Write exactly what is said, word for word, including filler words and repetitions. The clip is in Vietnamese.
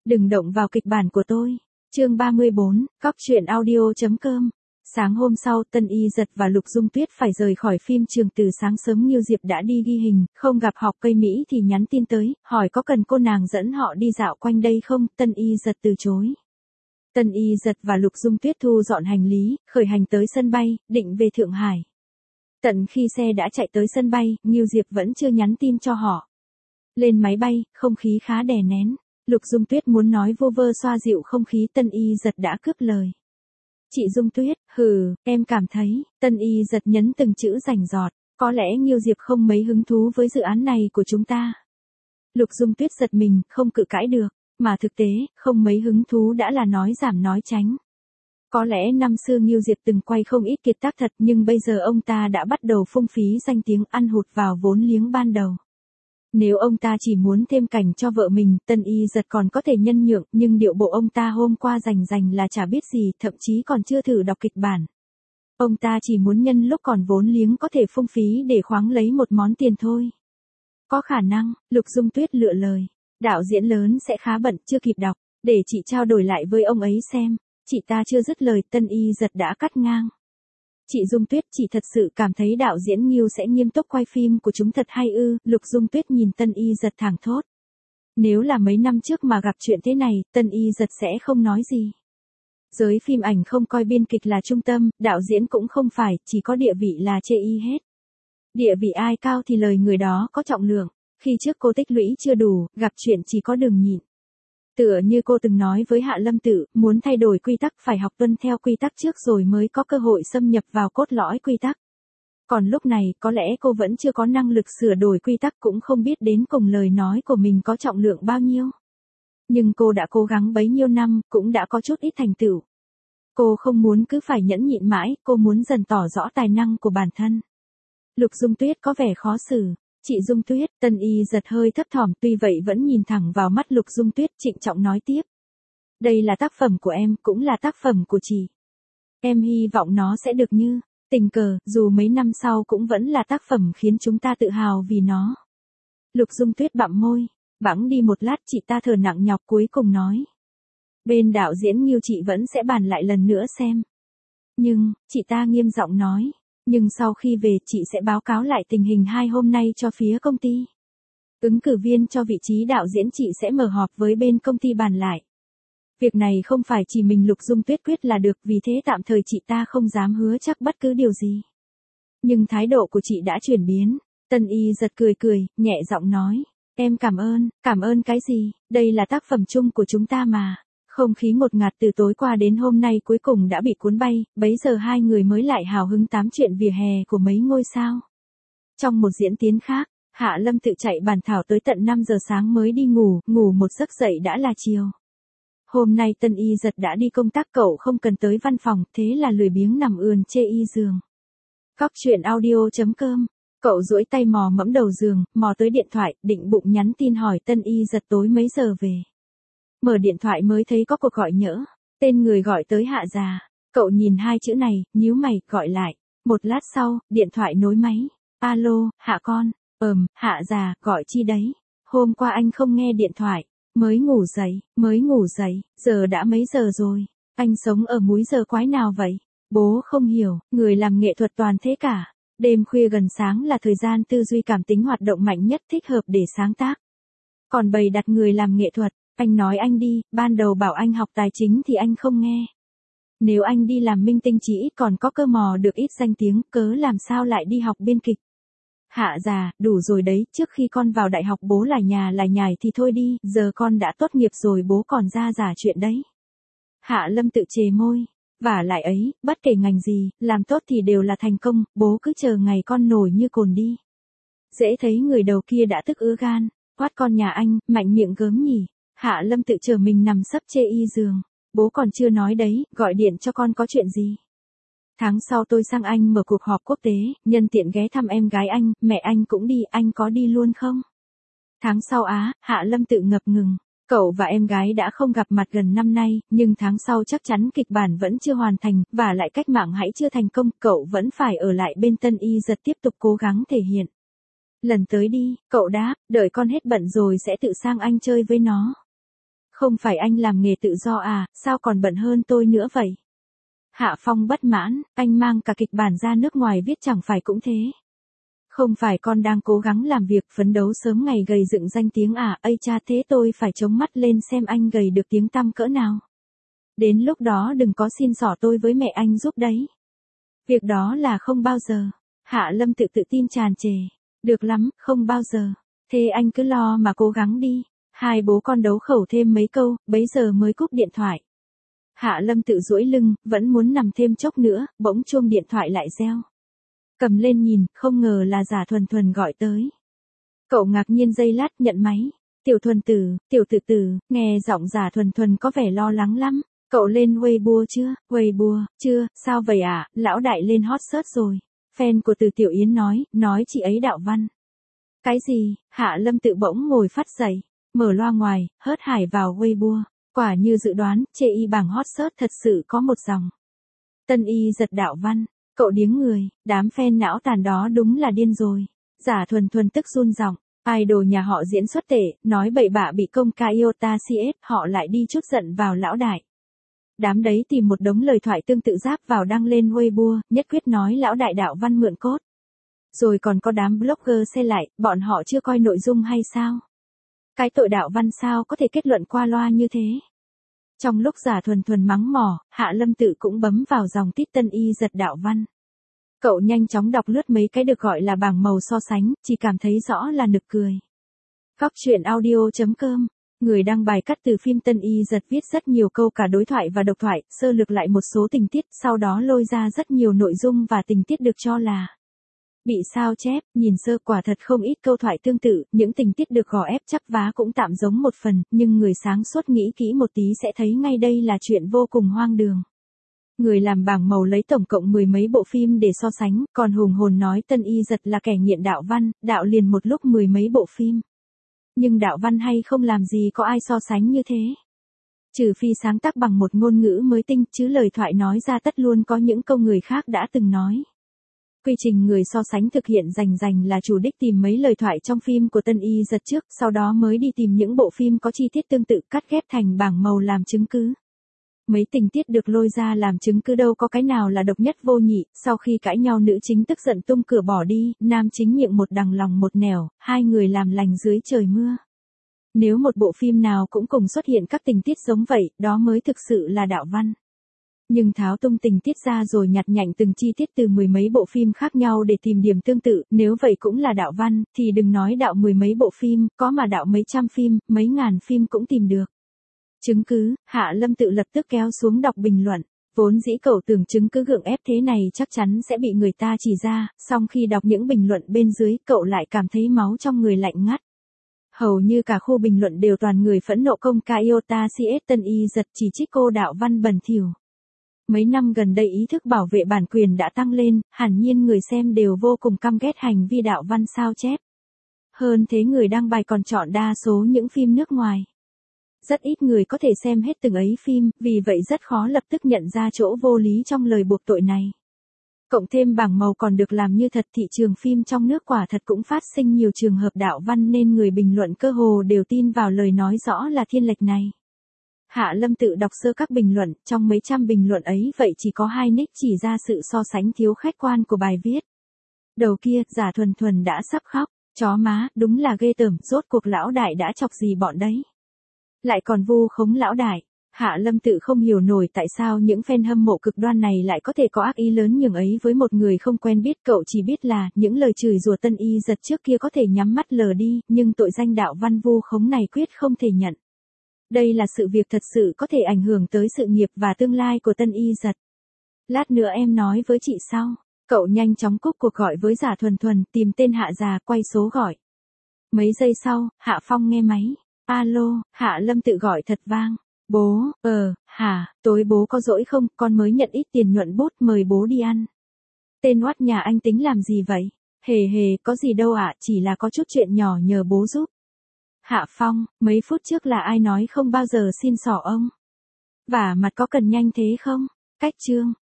Đừng động vào kịch bản của tôi. Chương ba mươi bốn, cóc truyện audio chấm com. Sáng hôm sau, Tân Y Dật và Lục Dung Tuyết phải rời khỏi phim trường từ sáng sớm. Nghiêu Diệp đã đi ghi hình, không gặp Học Cây Mỹ thì nhắn tin tới, hỏi có cần cô nàng dẫn họ đi dạo quanh đây không. Tân Y Dật từ chối. Tân Y Dật và Lục Dung Tuyết thu dọn hành lý, khởi hành tới sân bay, định về Thượng Hải. Tận khi xe đã chạy tới sân bay, Nghiêu Diệp vẫn chưa nhắn tin cho họ. Lên máy bay, không khí khá đè nén. Lục Dung Tuyết muốn nói vô vơ xoa dịu không khí, Tân Y Dật đã cướp lời. Chị Dung Tuyết, hừ, em cảm thấy, Tân Y Dật nhấn từng chữ rành rọt, có lẽ Nghiêu Diệp không mấy hứng thú với dự án này của chúng ta. Lục Dung Tuyết giật mình, không cự cãi được, mà thực tế, không mấy hứng thú đã là nói giảm nói tránh. Có lẽ năm xưa Nghiêu Diệp từng quay không ít kiệt tác thật, nhưng bây giờ ông ta đã bắt đầu phung phí danh tiếng, ăn hụt vào vốn liếng ban đầu. Nếu ông ta chỉ muốn thêm cảnh cho vợ mình, Tân Y Dật còn có thể nhân nhượng, nhưng điệu bộ ông ta hôm qua rành rành là chả biết gì, thậm chí còn chưa thử đọc kịch bản. Ông ta chỉ muốn nhân lúc còn vốn liếng có thể phung phí để khoáng lấy một món tiền thôi. Có khả năng, Lục Dung Tuyết lựa lời. Đạo diễn lớn sẽ khá bận, chưa kịp đọc, để chị trao đổi lại với ông ấy xem. Chị ta chưa dứt lời, Tân Y Dật đã cắt ngang. Chị Dung Tuyết, chị thật sự cảm thấy đạo diễn Nghiêu sẽ nghiêm túc quay phim của chúng thật hay ư? Lục Dung Tuyết nhìn Tân Y Dật thẳng thốt. Nếu là mấy năm trước mà gặp chuyện thế này, Tân Y Dật sẽ không nói gì. Giới phim ảnh không coi biên kịch là trung tâm, đạo diễn cũng không phải, chỉ có địa vị là chê y hết. Địa vị ai cao thì lời người đó có trọng lượng. Khi trước cô tích lũy chưa đủ, gặp chuyện chỉ có đường nhịn. Tựa như cô từng nói với Hạ Lâm Tự, muốn thay đổi quy tắc phải học tuân theo quy tắc trước rồi mới có cơ hội xâm nhập vào cốt lõi quy tắc. Còn lúc này, có lẽ cô vẫn chưa có năng lực sửa đổi quy tắc, cũng không biết đến cùng lời nói của mình có trọng lượng bao nhiêu. Nhưng cô đã cố gắng bấy nhiêu năm, cũng đã có chút ít thành tựu. Cô không muốn cứ phải nhẫn nhịn mãi, cô muốn dần tỏ rõ tài năng của bản thân. Lục Dung Tuyết có vẻ khó xử. Chị Dung Tuyết, Tân Y Dật hơi thấp thỏm, tuy vậy vẫn nhìn thẳng vào mắt Lục Dung Tuyết, trịnh trọng nói tiếp. Đây là tác phẩm của em, cũng là tác phẩm của chị. Em hy vọng nó sẽ được như tình cờ, dù mấy năm sau cũng vẫn là tác phẩm khiến chúng ta tự hào vì nó. Lục Dung Tuyết bặm môi, bẵng đi một lát, chị ta thở nặng nhọc cuối cùng nói. Bên đạo diễn Nghiêu chị vẫn sẽ bàn lại lần nữa xem. Nhưng, chị ta nghiêm giọng nói. Nhưng sau khi về chị sẽ báo cáo lại tình hình hai hôm nay cho phía công ty. Ứng cử viên cho vị trí đạo diễn chị sẽ mở họp với bên công ty bàn lại. Việc này không phải chỉ mình Lục Dung Tuyết quyết là được, vì thế tạm thời chị ta không dám hứa chắc bất cứ điều gì. Nhưng thái độ của chị đã chuyển biến. Tân Y Dật cười cười, nhẹ giọng nói. Em cảm ơn, cảm ơn cái gì, đây là tác phẩm chung của chúng ta mà. Không khí ngột ngạt từ tối qua đến hôm nay cuối cùng đã bị cuốn bay, bấy giờ hai người mới lại hào hứng tám chuyện vỉa hè của mấy ngôi sao. Trong một diễn tiến khác, Hạ Lâm Tự chạy bản thảo tới tận năm giờ sáng mới đi ngủ, ngủ một giấc dậy đã là chiều. Hôm nay Tân Y Dật đã đi công tác, cậu không cần tới văn phòng, thế là lười biếng nằm ườn chê y giường. Cóc truyện audio chấm com. Cậu duỗi tay mò mẫm đầu giường, mò tới điện thoại, định bụng nhắn tin hỏi Tân Y Dật tối mấy giờ về. Mở điện thoại mới thấy có cuộc gọi nhỡ, tên người gọi tới Hạ già. Cậu nhìn hai chữ này, nhíu mày, gọi lại. Một lát sau, điện thoại nối máy. Alo, Hạ con, ừm, Hạ già, gọi chi đấy? Hôm qua anh không nghe điện thoại, mới ngủ dậy, mới ngủ dậy, giờ đã mấy giờ rồi? Anh sống ở múi giờ quái nào vậy? Bố không hiểu, người làm nghệ thuật toàn thế cả. Đêm khuya gần sáng là thời gian tư duy cảm tính hoạt động mạnh nhất, thích hợp để sáng tác. Còn bày đặt người làm nghệ thuật. Anh nói anh đi, ban đầu bảo anh học tài chính thì anh không nghe. Nếu anh đi làm minh tinh chỉ ít còn có cơ mò được ít danh tiếng, cớ làm sao lại đi học biên kịch. Hạ già, đủ rồi đấy, trước khi con vào đại học bố là nhà là nhài thì thôi đi, giờ con đã tốt nghiệp rồi bố còn ra giả chuyện đấy. Hạ Lâm Tự chề môi, vả lại ấy, bất kể ngành gì, làm tốt thì đều là thành công, bố cứ chờ ngày con nổi như cồn đi. Dễ thấy người đầu kia đã tức ứa gan, quát con nhà anh, mạnh miệng gớm nhỉ. Hạ Lâm Tự chờ mình nằm sấp chê y giường. Bố còn chưa nói đấy, gọi điện cho con có chuyện gì? Tháng sau tôi sang Anh mở cuộc họp quốc tế, nhân tiện ghé thăm em gái anh, mẹ anh cũng đi, anh có đi luôn không? Tháng sau á, Hạ Lâm Tự ngập ngừng. Cậu và em gái đã không gặp mặt gần năm nay, nhưng tháng sau chắc chắn kịch bản vẫn chưa hoàn thành, và lại cách mạng hãy chưa thành công, cậu vẫn phải ở lại bên Tân Y Dật tiếp tục cố gắng thể hiện. Lần tới đi, cậu đáp, đợi con hết bận rồi sẽ tự sang Anh chơi với nó. Không phải anh làm nghề tự do à, sao còn bận hơn tôi nữa vậy? Hạ Phong bất mãn, anh mang cả kịch bản ra nước ngoài viết chẳng phải cũng thế. Không phải con đang cố gắng làm việc phấn đấu sớm ngày gầy dựng danh tiếng à, ây cha thế tôi phải chống mắt lên xem anh gầy được tiếng tăm cỡ nào. Đến lúc đó đừng có xin xỏ tôi với mẹ anh giúp đấy. Việc đó là không bao giờ. Hạ Lâm tự tự tin tràn trề. Được lắm, không bao giờ. Thế anh cứ lo mà cố gắng đi. Hai bố con đấu khẩu thêm mấy câu, bấy giờ mới cúp điện thoại. Hạ Lâm tự duỗi lưng, vẫn muốn nằm thêm chốc nữa, bỗng chuông điện thoại lại reo. Cầm lên nhìn, không ngờ là Giả Thuần Thuần gọi tới. Cậu ngạc nhiên giây lát nhận máy. Tiểu Thuần tử, tiểu tử tử, nghe giọng Giả Thuần Thuần có vẻ lo lắng lắm. Cậu lên Weibo chưa? Weibo, chưa, sao vậy ạ? À? Lão đại lên hot search rồi. Fan của Từ Tiểu Yến nói, nói chị ấy đạo văn. Cái gì? Hạ Lâm tự bỗng ngồi phát dậy, mở loa ngoài, hớt hải vào Weibo. Quả như dự đoán, chê y bảng hot search thật sự có một dòng. Tân y giật đạo văn, cậu điếng người, đám fan não tàn đó đúng là điên rồi. Giả Thuần Thuần tức run giọng, idol nhà họ diễn xuất tệ, nói bậy bạ bị công ca Iota xê ét, họ lại đi chút giận vào lão đại. Đám đấy tìm một đống lời thoại tương tự giáp vào đăng lên Weibo, nhất quyết nói lão đại đạo văn mượn cốt. Rồi còn có đám blogger xe lại, bọn họ chưa coi nội dung hay sao? Cái tội đạo văn sao có thể kết luận qua loa như thế? Trong lúc Giả Thuần Thuần mắng mỏ, Hạ Lâm tự cũng bấm vào dòng tít tân y giật đạo văn. Cậu nhanh chóng đọc lướt mấy cái được gọi là bảng màu so sánh, chỉ cảm thấy rõ là nực cười. Góc truyện audio chấm com. Người đăng bài cắt từ phim Tân Y Giật viết rất nhiều câu cả đối thoại và độc thoại, sơ lược lại một số tình tiết, sau đó lôi ra rất nhiều nội dung và tình tiết được cho là bị sao chép, nhìn sơ quả thật không ít câu thoại tương tự, những tình tiết được gò ép chắp vá cũng tạm giống một phần, nhưng người sáng suốt nghĩ kỹ một tí sẽ thấy ngay đây là chuyện vô cùng hoang đường. Người làm bảng màu lấy tổng cộng mười mấy bộ phim để so sánh, còn hùng hồn nói Tân Y Giật là kẻ nghiện đạo văn, đạo liền một lúc mười mấy bộ phim. Nhưng đạo văn hay không làm gì có ai so sánh như thế. Trừ phi sáng tác bằng một ngôn ngữ mới tinh, chứ lời thoại nói ra tất luôn có những câu người khác đã từng nói. Quy trình người so sánh thực hiện rành rành là chủ đích tìm mấy lời thoại trong phim của Tân Y Giật trước, sau đó mới đi tìm những bộ phim có chi tiết tương tự cắt ghép thành bảng màu làm chứng cứ. Mấy tình tiết được lôi ra làm chứng cứ đâu có cái nào là độc nhất vô nhị, sau khi cãi nhau nữ chính tức giận tung cửa bỏ đi, nam chính miệng một đằng lòng một nẻo, hai người làm lành dưới trời mưa. Nếu một bộ phim nào cũng cùng xuất hiện các tình tiết giống vậy, đó mới thực sự là đạo văn. Nhưng tháo tung tình tiết ra rồi nhặt nhạnh từng chi tiết từ mười mấy bộ phim khác nhau để tìm điểm tương tự, nếu vậy cũng là đạo văn, thì đừng nói đạo mười mấy bộ phim, có mà đạo mấy trăm phim, mấy ngàn phim cũng tìm được. Chứng cứ, Hạ Lâm tự lập tức kéo xuống đọc bình luận. Vốn dĩ cậu tưởng chứng cứ gượng ép thế này chắc chắn sẽ bị người ta chỉ ra, song khi đọc những bình luận bên dưới, cậu lại cảm thấy máu trong người lạnh ngắt. Hầu như cả khu bình luận đều toàn người phẫn nộ công ca Iota xê ét Tân Y Giật chỉ trích cô đạo văn bẩn thỉu. Mấy năm gần đây ý thức bảo vệ bản quyền đã tăng lên, hẳn nhiên người xem đều vô cùng căm ghét hành vi đạo văn sao chép. Hơn thế người đăng bài còn chọn đa số những phim nước ngoài. Rất ít người có thể xem hết từng ấy phim, vì vậy rất khó lập tức nhận ra chỗ vô lý trong lời buộc tội này. Cộng thêm bảng màu còn được làm như thật, thị trường phim trong nước quả thật cũng phát sinh nhiều trường hợp đạo văn nên người bình luận cơ hồ đều tin vào lời nói rõ là thiên lệch này. Hạ Lâm tự đọc sơ các bình luận, trong mấy trăm bình luận ấy vậy chỉ có hai nick chỉ ra sự so sánh thiếu khách quan của bài viết. Đầu kia, Giả Thuần Thuần đã sắp khóc, chó má, đúng là ghê tởm, rốt cuộc lão đại đã chọc gì bọn đấy. Lại còn vu khống lão đại. Hạ Lâm tự không hiểu nổi tại sao những fan hâm mộ cực đoan này lại có thể có ác ý lớn nhường ấy với một người không quen biết. Cậu chỉ biết là những lời chửi rủa Tân Y Giật trước kia có thể nhắm mắt lờ đi, nhưng tội danh đạo văn vu khống này quyết không thể nhận. Đây là sự việc thật sự có thể ảnh hưởng tới sự nghiệp và tương lai của Tân Y Giật. Lát nữa em nói với chị sau. Cậu nhanh chóng cúp cuộc gọi với Giả Thuần Thuần, tìm tên Hạ già, quay số gọi. Mấy giây sau, Hạ Phong nghe máy. Alo, Hạ Lâm tự gọi thật vang. Bố, ờ, hả, tối bố có rỗi không, con mới nhận ít tiền nhuận bút, mời bố đi ăn. Tên oát nhà anh tính làm gì vậy? Hề hề, có gì đâu ạ, chỉ là có chút chuyện nhỏ nhờ bố giúp. Hạ Phong, mấy phút trước là ai nói không bao giờ xin xỏ ông? Vả mặt có cần nhanh thế không? Cách chương.